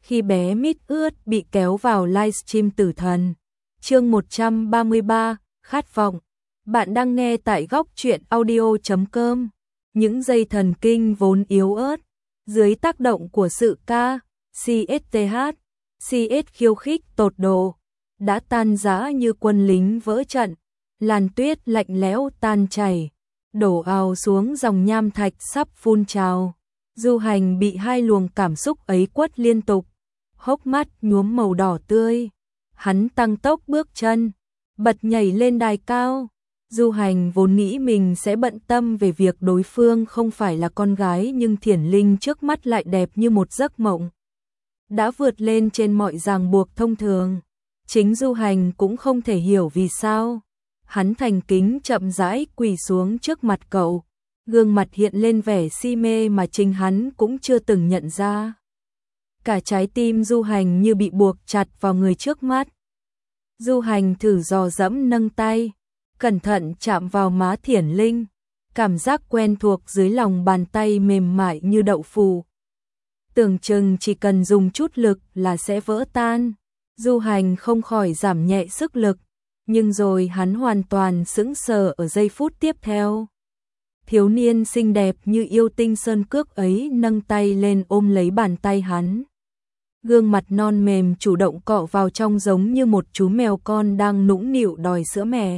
khi bé mít ướt bị kéo vào livestream tử thần. Chương 133, khát vọng. Bạn đang nghe tại góc truyện audio.com. Những dây thần kinh vốn yếu ớt, dưới tác động của sự CS khiêu khích tột độ, đã tan rã như quân lính vỡ trận, làn tuyết lạnh lẽo tan chảy, đổ ào xuống dòng nham thạch sắp phun trào. Du Hành bị hai luồng cảm xúc ấy quất liên tục, hốc mắt nhuốm màu đỏ tươi. Hắn tăng tốc bước chân, bật nhảy lên đài cao. Du Hành vốn nghĩ mình sẽ bận tâm về việc đối phương không phải là con gái, nhưng Thiển Linh trước mắt lại đẹp như một giấc mộng, đã vượt lên trên mọi ràng buộc thông thường. Chính Du Hành cũng không thể hiểu vì sao. Hắn thành kính chậm rãi quỳ xuống trước mặt cậu, gương mặt hiện lên vẻ si mê mà chính hắn cũng chưa từng nhận ra. Cả trái tim Du Hành như bị buộc chặt vào người trước mắt. Du Hành thử dò dẫm nâng tay, cẩn thận chạm vào má Thiển Linh, cảm giác quen thuộc dưới lòng bàn tay mềm mại như đậu phụ. Tưởng chừng chỉ cần dùng chút lực là sẽ vỡ tan. Du Hành không khỏi giảm nhẹ sức lực, nhưng rồi hắn hoàn toàn sững sờ ở giây phút tiếp theo. Thiếu niên xinh đẹp như yêu tinh sơn cước ấy nâng tay lên ôm lấy bàn tay hắn. Gương mặt non mềm chủ động cọ vào trong giống như một chú mèo con đang nũng nịu đòi sữa mẹ.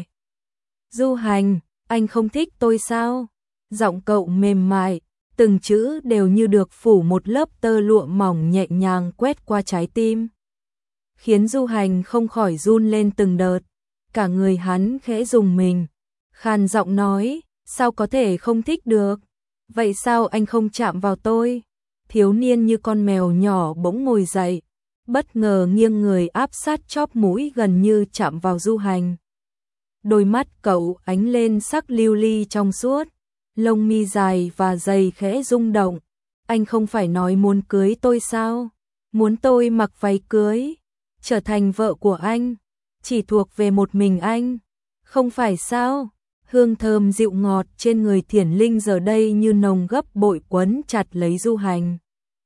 Du Hành, anh không thích tôi sao? Giọng cậu mềm mại, từng chữ đều như được phủ một lớp tơ lụa mỏng nhẹ nhàng quét qua trái tim, khiến Du Hành không khỏi run lên từng đợt. Cả người hắn khẽ rùng mình, khàn giọng nói, sao có thể không thích được? Vậy sao anh không chạm vào tôi? Thiếu niên như con mèo nhỏ bỗng ngồi dậy, bất ngờ nghiêng người áp sát chóp mũi gần như chạm vào Du Hành. Đôi mắt cậu ánh lên sắc lưu ly trong suốt, lông mi dài và dày khẽ rung động. Anh không phải nói muốn cưới tôi sao? Muốn tôi mặc váy cưới, trở thành vợ của anh, chỉ thuộc về một mình anh, không phải sao? Hương thơm dịu ngọt trên người Thiển Linh giờ đây như nồng gấp bội quấn chặt lấy Du Hành,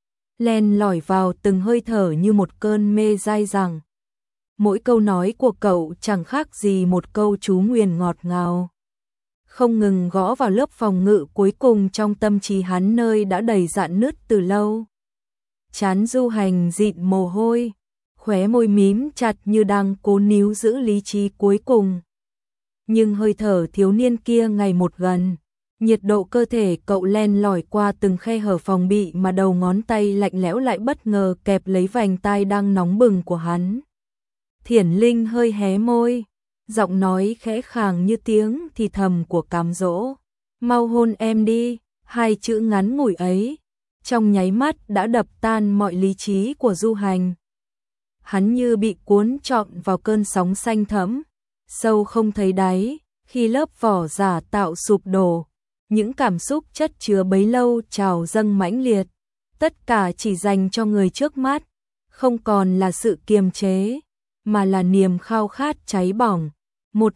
len lỏi vào từng hơi thở như một cơn mê dai dẳng. Mỗi câu nói của cậu chẳng khác gì một câu chú nguyền ngọt ngào, không ngừng gõ vào lớp phòng ngự cuối cùng trong tâm trí hắn, nơi đã đầy rạn nứt từ lâu. Trán Du Hành dịn mồ hôi, khóe môi mím chặt như đang cố níu giữ lý trí cuối cùng. Nhưng hơi thở thiếu niên kia ngày một gần, nhiệt độ cơ thể cậu len lỏi qua từng khe hở phòng bị mà đầu ngón tay lạnh lẽo lại bất ngờ kẹp lấy vành tai đang nóng bừng của hắn. Thiển Linh hơi hé môi, giọng nói khẽ khàng như tiếng thì thầm của cám dỗ. Mau hôn em đi, hai chữ ngắn ngủi ấy, trong nháy mắt đã đập tan mọi lý trí của Du Hành. Hắn như bị cuốn trọn vào cơn sóng xanh thẫm, sâu không thấy đáy. Khi lớp vỏ giả tạo sụp đổ, những cảm xúc chất chứa bấy lâu trào dâng mãnh liệt, tất cả chỉ dành cho người trước mắt, không còn là sự kiềm chế, mà là niềm khao khát cháy bỏng. Một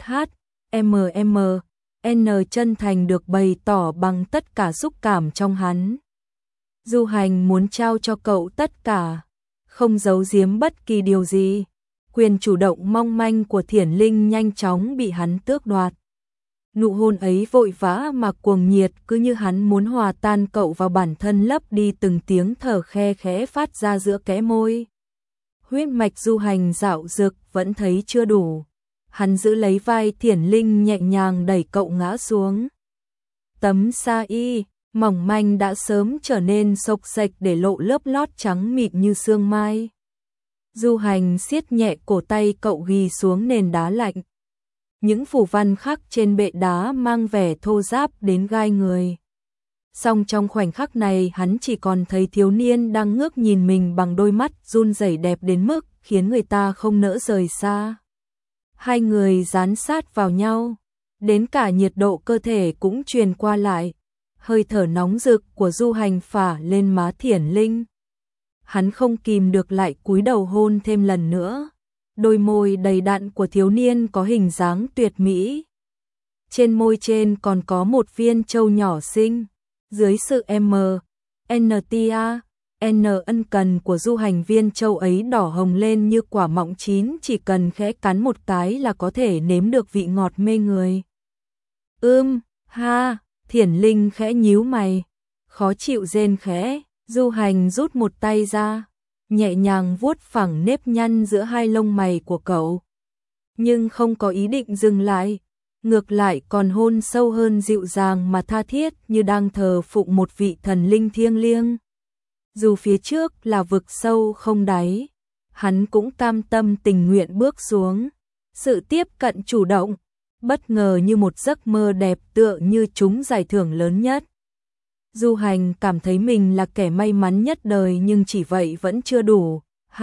N chân thành được bày tỏ bằng tất cả xúc cảm trong hắn. Du Hành muốn trao cho cậu tất cả, không giấu giếm bất kỳ điều gì. Quyền chủ động mong manh của Thiển Linh nhanh chóng bị hắn tước đoạt. Nụ hôn ấy vội vã mà cuồng nhiệt, cứ như hắn muốn hòa tan cậu vào bản thân, lấp đi từng tiếng thở khe khẽ phát ra giữa kẽ môi. Huyết mạch Du Hành dạo dực vẫn thấy chưa đủ. Hắn giữ lấy vai Thiển Linh nhẹ nhàng đẩy cậu ngã xuống. Tấm sa y mỏng manh đã sớm trở nên xộc xệch để lộ lớp lót trắng mịn như sương mai. Du Hành siết nhẹ cổ tay cậu ghi xuống nền đá lạnh. Những phù văn khắc trên bệ đá mang vẻ thô ráp đến gai người. Song trong khoảnh khắc này hắn chỉ còn thấy thiếu niên đang ngước nhìn mình bằng đôi mắt run rẩy đẹp đến mức khiến người ta không nỡ rời xa. Hai người dán sát vào nhau, đến cả nhiệt độ cơ thể cũng truyền qua lại. Hơi thở nóng rực của Du Hành phả lên má Thiển Linh. Hắn không kìm được lại cúi đầu hôn thêm lần nữa. Đôi môi đầy đặn của thiếu niên có hình dáng tuyệt mỹ. Trên môi trên còn có một viên châu nhỏ xinh. Dưới sự N ân cần của Du Hành viên châu ấy đỏ hồng lên như quả mọng chín, chỉ cần khẽ cắn một cái là có thể nếm được vị ngọt mê người. Ha, Thiển Linh khẽ nhíu mày, khó chịu rên khẽ. Du Hành rút một tay ra, nhẹ nhàng vuốt phẳng nếp nhăn giữa hai lông mày của cậu, nhưng không có ý định dừng lại, ngược lại còn hôn sâu hơn, dịu dàng mà tha thiết, như đang thờ phụng một vị thần linh thiêng liêng. Dù phía trước là vực sâu không đáy, hắn cũng cam tâm tình nguyện bước xuống. Sự tiếp cận chủ động, bất ngờ như một giấc mơ đẹp, tựa như trúng giải thưởng lớn nhất. Du Hành cảm thấy mình là kẻ may mắn nhất đời, nhưng chỉ vậy vẫn chưa đủ.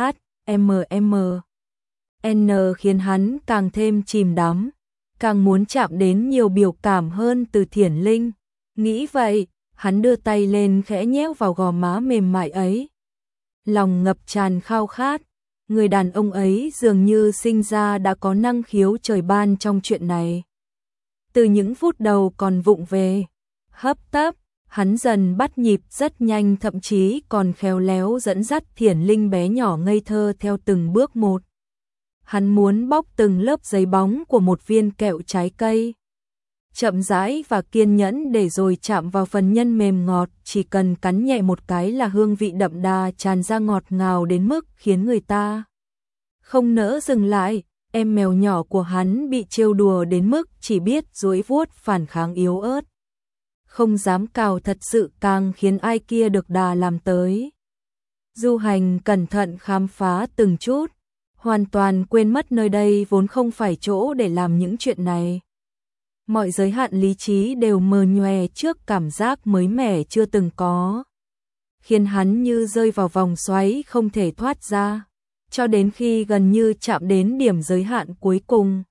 N khiến hắn càng thêm chìm đắm, càng muốn chạm đến nhiều biểu cảm hơn từ Thiển Linh. Nghĩ vậy, hắn đưa tay lên khẽ nhéo vào gò má mềm mại ấy. Lòng ngập tràn khao khát, người đàn ông ấy dường như sinh ra đã có năng khiếu trời ban trong chuyện này. Từ những phút đầu còn vụng về, hấp tấp, hắn dần bắt nhịp rất nhanh, thậm chí còn khéo léo dẫn dắt Thiển Linh bé nhỏ ngây thơ theo từng bước một. Hắn muốn bóc từng lớp giấy bóng của một viên kẹo trái cây, chậm rãi và kiên nhẫn để rồi chạm vào phần nhân mềm ngọt, chỉ cần cắn nhẹ một cái là hương vị đậm đà tràn ra, ngọt ngào đến mức khiến người ta không nỡ dừng lại. Em mèo nhỏ của hắn bị trêu đùa đến mức chỉ biết duỗi vuốt phản kháng yếu ớt, không dám cào, thật sự càng khiến ai kia được đà làm tới. Du Hành cẩn thận khám phá từng chút, hoàn toàn quên mất nơi đây vốn không phải chỗ để làm những chuyện này. Mọi giới hạn lý trí đều mờ nhòe trước cảm giác mới mẻ chưa từng có, khiến hắn như rơi vào vòng xoáy không thể thoát ra, cho đến khi gần như chạm đến điểm giới hạn cuối cùng.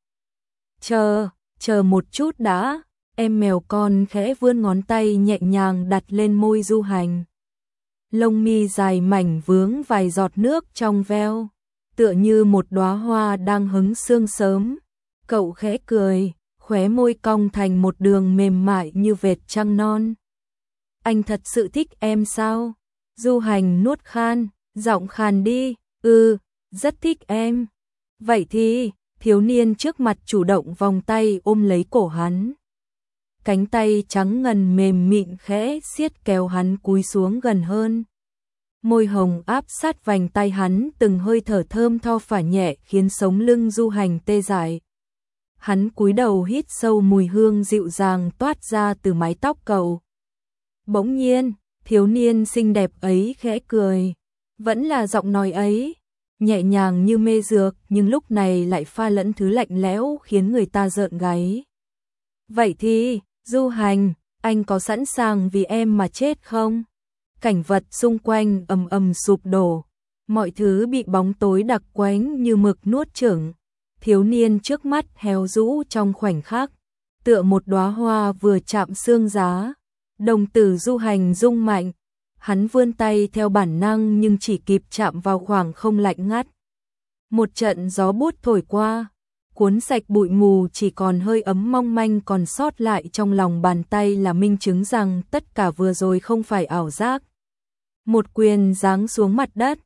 Chờ một chút đã. Em mèo con khẽ vươn ngón tay nhẹ nhàng đặt lên môi Du Hành. Lông mi dài mảnh vướng vài giọt nước trong veo, tựa như một đóa hoa đang hứng sương sớm. Cậu khẽ cười, khóe môi cong thành một đường mềm mại như vệt trăng non. Anh thật sự thích em sao? Du Hành nuốt khan, giọng khàn đi. Rất thích em. Vậy thì, thiếu niên trước mặt chủ động vòng tay ôm lấy cổ hắn. Cánh tay trắng ngần mềm mịn khẽ siết kéo hắn cúi xuống gần hơn. Môi hồng áp sát vành tay hắn, từng hơi thở thơm tho phả nhẹ khiến sống lưng Du Hành tê dại. Hắn cúi đầu hít sâu mùi hương dịu dàng toát ra từ mái tóc cậu. Bỗng nhiên, thiếu niên xinh đẹp ấy khẽ cười. Vẫn là giọng nói ấy, nhẹ nhàng như mê dược, nhưng lúc này lại pha lẫn thứ lạnh lẽo khiến người ta rợn gáy. Vậy thì, Du Hành, anh có sẵn sàng vì em mà chết không? Cảnh vật xung quanh ầm ầm sụp đổ, mọi thứ bị bóng tối đặc quánh như mực nuốt chửng. Thiếu niên trước mắt héo rũ trong khoảnh khắc, tựa một đóa hoa vừa chạm xương giá. Đồng tử Du Hành rung mạnh, hắn vươn tay theo bản năng nhưng chỉ kịp chạm vào khoảng không lạnh ngắt. Một trận gió bút thổi qua, cuốn sạch bụi mù, chỉ còn hơi ấm mong manh còn sót lại trong lòng bàn tay là minh chứng rằng tất cả vừa rồi không phải ảo giác. Một quyền giáng xuống mặt đất,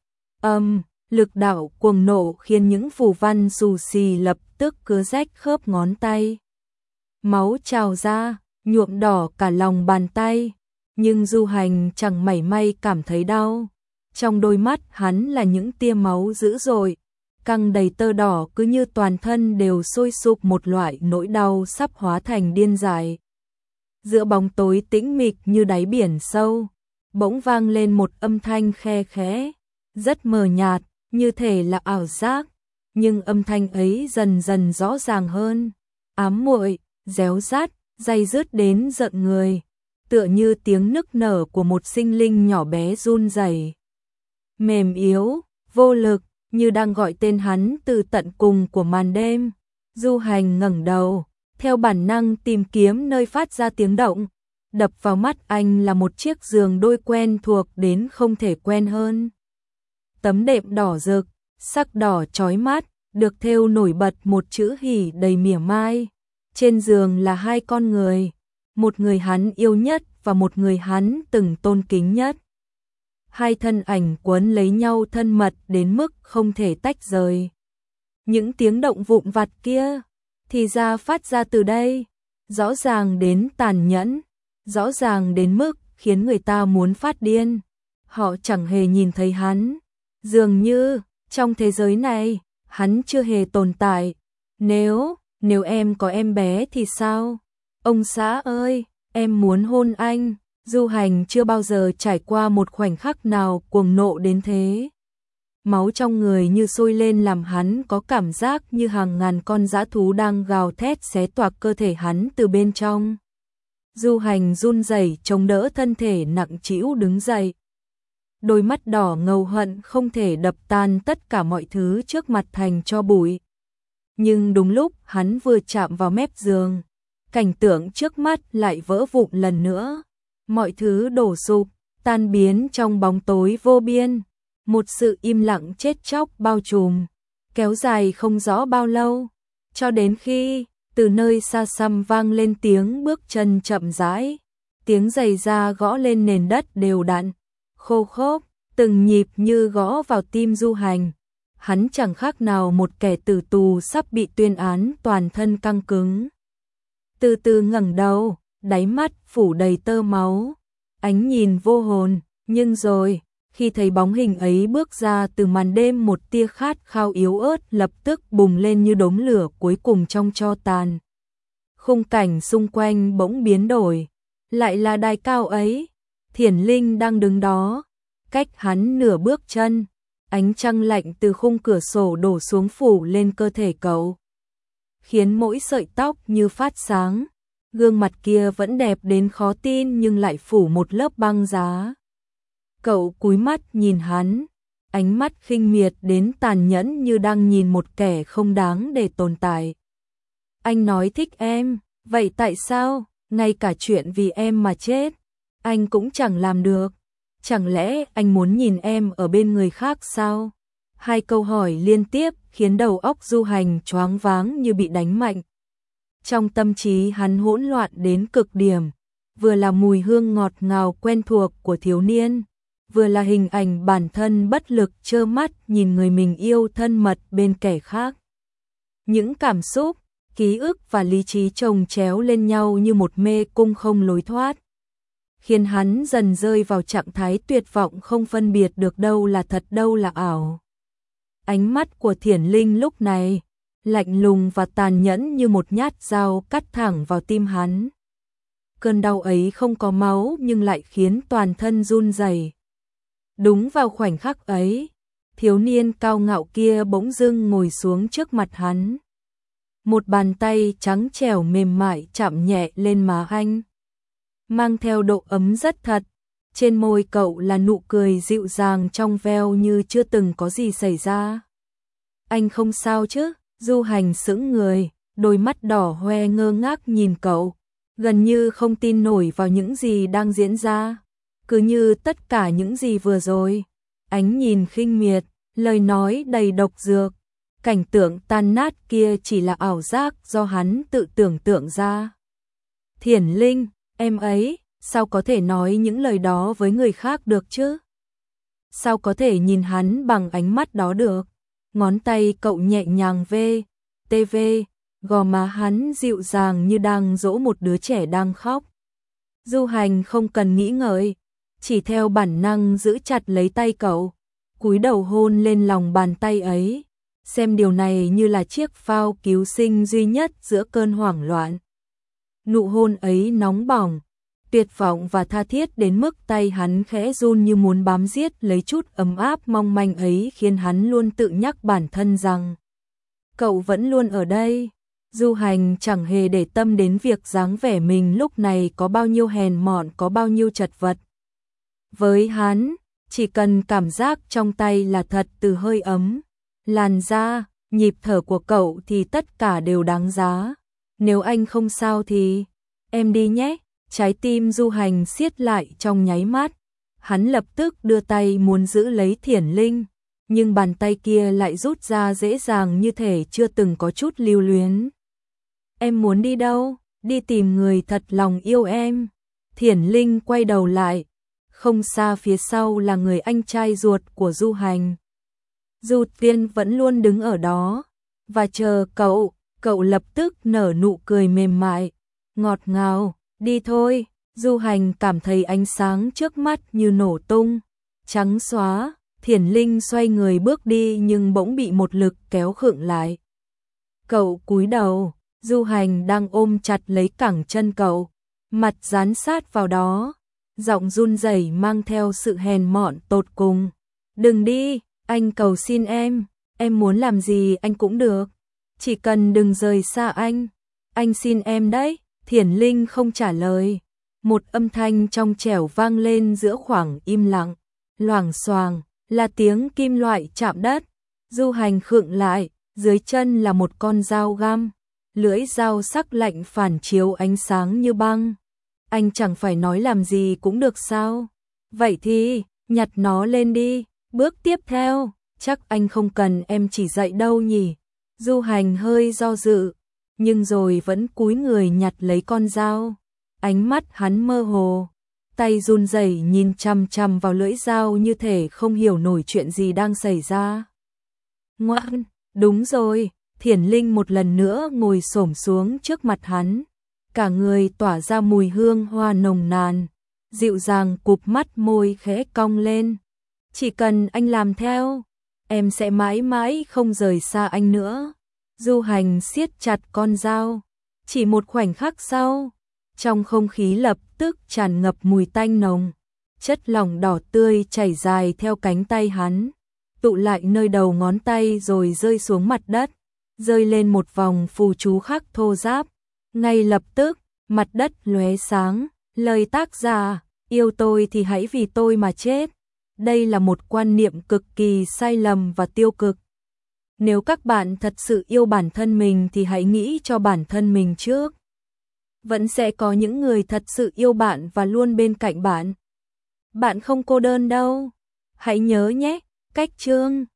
lực đạo cuồng nộ khiến những phù văn xù xì lập tức cứa rách khớp ngón tay. Máu trào ra, nhuộm đỏ cả lòng bàn tay, nhưng Du Hành chẳng mảy may cảm thấy đau. Trong đôi mắt hắn là những tia máu dữ dội, căng đầy tơ đỏ, cứ như toàn thân đều sôi sục một loại nỗi đau sắp hóa thành điên dại. Giữa bóng tối tĩnh mịch như đáy biển sâu, bỗng vang lên một âm thanh khe khẽ, rất mờ nhạt, như thể là ảo giác, nhưng âm thanh ấy dần dần rõ ràng hơn, ám muội, réo rát, day dứt đến giận người, tựa như tiếng nức nở của một sinh linh nhỏ bé run rẩy, mềm yếu, vô lực, như đang gọi tên hắn từ tận cùng của màn đêm. Du Hành ngẩng đầu, theo bản năng tìm kiếm nơi phát ra tiếng động. Đập vào mắt anh là một chiếc giường đôi quen thuộc đến không thể quen hơn. Tấm đệm đỏ rực, sắc đỏ chói mắt, được thêu nổi bật một chữ hỉ đầy mỉa mai. Trên giường là hai con người, một người hắn yêu nhất và một người hắn từng tôn kính nhất. Hai thân ảnh quấn lấy nhau thân mật đến mức không thể tách rời. Những tiếng động vụn vặt kia, thì ra phát ra từ đây, rõ ràng đến tàn nhẫn, rõ ràng đến mức khiến người ta muốn phát điên. Họ chẳng hề nhìn thấy hắn, dường như trong thế giới này, hắn chưa hề tồn tại. Nếu em có em bé thì sao? Ông xã ơi, em muốn hôn anh. Du Hành chưa bao giờ trải qua một khoảnh khắc nào cuồng nộ đến thế. Máu trong người như sôi lên làm hắn có cảm giác như hàng ngàn con dã thú đang gào thét xé toạc cơ thể hắn từ bên trong. Du Hành run rẩy chống đỡ thân thể nặng trĩu đứng dậy. Đôi mắt đỏ ngầu hận không thể đập tan tất cả mọi thứ trước mặt thành tro bụi. Nhưng đúng lúc hắn vừa chạm vào mép giường, cảnh tượng trước mắt lại vỡ vụn lần nữa. Mọi thứ đổ sụp, tan biến trong bóng tối vô biên. Một sự im lặng chết chóc bao trùm, kéo dài không rõ bao lâu, cho đến khi từ nơi xa xăm vang lên tiếng bước chân chậm rãi, tiếng giày da gõ lên nền đất đều đặn, khô khốc, từng nhịp như gõ vào tim Du Hành. Hắn chẳng khác nào một kẻ tử tù sắp bị tuyên án, toàn thân căng cứng. Từ từ ngẩng đầu, đáy mắt phủ đầy tơ máu, ánh nhìn vô hồn, nhưng rồi, khi thấy bóng hình ấy bước ra từ màn đêm, một tia khát khao yếu ớt lập tức bùng lên như đốm lửa cuối cùng trong tro tàn. Khung cảnh xung quanh bỗng biến đổi, lại là đài cao ấy, Thiển Linh đang đứng đó, cách hắn nửa bước chân, ánh trăng lạnh từ khung cửa sổ đổ xuống phủ lên cơ thể cậu, khiến mỗi sợi tóc như phát sáng. Gương mặt kia vẫn đẹp đến khó tin nhưng lại phủ một lớp băng giá. Cậu cúi mắt nhìn hắn, ánh mắt khinh miệt đến tàn nhẫn như đang nhìn một kẻ không đáng để tồn tại. Anh nói thích em, vậy tại sao, ngay cả chuyện vì em mà chết, anh cũng chẳng làm được? Chẳng lẽ anh muốn nhìn em ở bên người khác sao? Hai câu hỏi liên tiếp khiến đầu óc Du Hành choáng váng như bị đánh mạnh. Trong tâm trí hắn hỗn loạn đến cực điểm, vừa là mùi hương ngọt ngào quen thuộc của thiếu niên, vừa là hình ảnh bản thân bất lực trơ mắt nhìn người mình yêu thân mật bên kẻ khác. Những cảm xúc, ký ức và lý trí chồng chéo lên nhau như một mê cung không lối thoát, khiến hắn dần rơi vào trạng thái tuyệt vọng không phân biệt được đâu là thật đâu là ảo. Ánh mắt của Thiển Linh lúc này lạnh lùng và tàn nhẫn như một nhát dao cắt thẳng vào tim hắn. Cơn đau ấy không có máu nhưng lại khiến toàn thân run rẩy. Đúng vào khoảnh khắc ấy, thiếu niên cao ngạo kia bỗng dưng ngồi xuống trước mặt hắn. Một bàn tay trắng trẻo mềm mại chạm nhẹ lên má anh, mang theo độ ấm rất thật. Trên môi cậu là nụ cười dịu dàng trong veo như chưa từng có gì xảy ra. Anh không sao chứ? Du Hành sững người, đôi mắt đỏ hoe ngơ ngác nhìn cậu, gần như không tin nổi vào những gì đang diễn ra. Cứ như tất cả những gì vừa rồi, ánh nhìn khinh miệt, lời nói đầy độc dược, cảnh tượng tan nát kia chỉ là ảo giác do hắn tự tưởng tượng ra. Thiển Linh, em ấy, sao có thể nói những lời đó với người khác được chứ? Sao có thể nhìn hắn bằng ánh mắt đó được? Ngón tay cậu nhẹ nhàng tv, gò má hắn dịu dàng như đang dỗ một đứa trẻ đang khóc. Du Hành không cần nghĩ ngợi, chỉ theo bản năng giữ chặt lấy tay cậu, cúi đầu hôn lên lòng bàn tay ấy, xem điều này như là chiếc phao cứu sinh duy nhất giữa cơn hoảng loạn. Nụ hôn ấy nóng bỏng, tuyệt vọng và tha thiết đến mức tay hắn khẽ run như muốn bám giết lấy chút ấm áp mong manh ấy, khiến hắn luôn tự nhắc bản thân rằng cậu vẫn luôn ở đây. Du Hành chẳng hề để tâm đến việc dáng vẻ mình lúc này có bao nhiêu hèn mọn, có bao nhiêu chật vật. Với hắn, chỉ cần cảm giác trong tay là thật, từ hơi ấm, làn da, nhịp thở của cậu thì tất cả đều đáng giá. Nếu anh không sao thì em đi nhé. Trái tim Du Hành siết lại trong nháy mắt, hắn lập tức đưa tay muốn giữ lấy Thiển Linh, nhưng bàn tay kia lại rút ra dễ dàng như thể chưa từng có chút lưu luyến. Em muốn đi đâu? Đi tìm người thật lòng yêu em. Thiển Linh quay đầu lại, không xa phía sau là người anh trai ruột của Du Hành. Du Tiên vẫn luôn đứng ở đó và chờ cậu lập tức nở nụ cười mềm mại, ngọt ngào, đi thôi. Du Hành cảm thấy ánh sáng trước mắt như nổ tung, trắng xóa, Thiển Linh xoay người bước đi nhưng bỗng bị một lực kéo khựng lại. Cậu cúi đầu, Du Hành đang ôm chặt lấy cẳng chân cậu, mặt dán sát vào đó, giọng run rẩy mang theo sự hèn mọn tột cùng. Đừng đi, anh cầu xin em muốn làm gì anh cũng được, chỉ cần đừng rời xa anh xin em đấy. Thiển Linh không trả lời, một âm thanh trong trẻo vang lên giữa khoảng im lặng, loảng xoảng là tiếng kim loại chạm đất. Du Hành khựng lại, dưới chân là một con dao găm, lưỡi dao sắc lạnh phản chiếu ánh sáng như băng. Anh chẳng phải nói làm gì cũng được sao? Vậy thì, nhặt nó lên đi. Bước tiếp theo, chắc anh không cần em chỉ dạy đâu nhỉ? Du Hành hơi do dự, nhưng rồi vẫn cúi người nhặt lấy con dao. Ánh mắt hắn mơ hồ, tay run rẩy nhìn chằm chằm vào lưỡi dao như thể không hiểu nổi chuyện gì đang xảy ra. Ngoan, đúng rồi. Thiển Linh một lần nữa ngồi xổm xuống trước mặt hắn, cả người tỏa ra mùi hương hoa nồng nàn, dịu dàng cụp mắt môi khẽ cong lên. Chỉ cần anh làm theo, em sẽ mãi mãi không rời xa anh nữa. Du Hành siết chặt con dao, chỉ một khoảnh khắc sau, trong không khí lập tức tràn ngập mùi tanh nồng, chất lỏng đỏ tươi chảy dài theo cánh tay hắn, tụ lại nơi đầu ngón tay rồi rơi xuống mặt đất, rơi lên một vòng phù chú khắc thô ráp. Ngay lập tức, mặt đất lóe sáng, lời tác giả, yêu tôi thì hãy vì tôi mà chết. Đây là một quan niệm cực kỳ sai lầm và tiêu cực. Nếu các bạn thật sự yêu bản thân mình thì hãy nghĩ cho bản thân mình trước. Vẫn sẽ có những người thật sự yêu bạn và luôn bên cạnh bạn. Bạn không cô đơn đâu. Hãy nhớ nhé, cách chương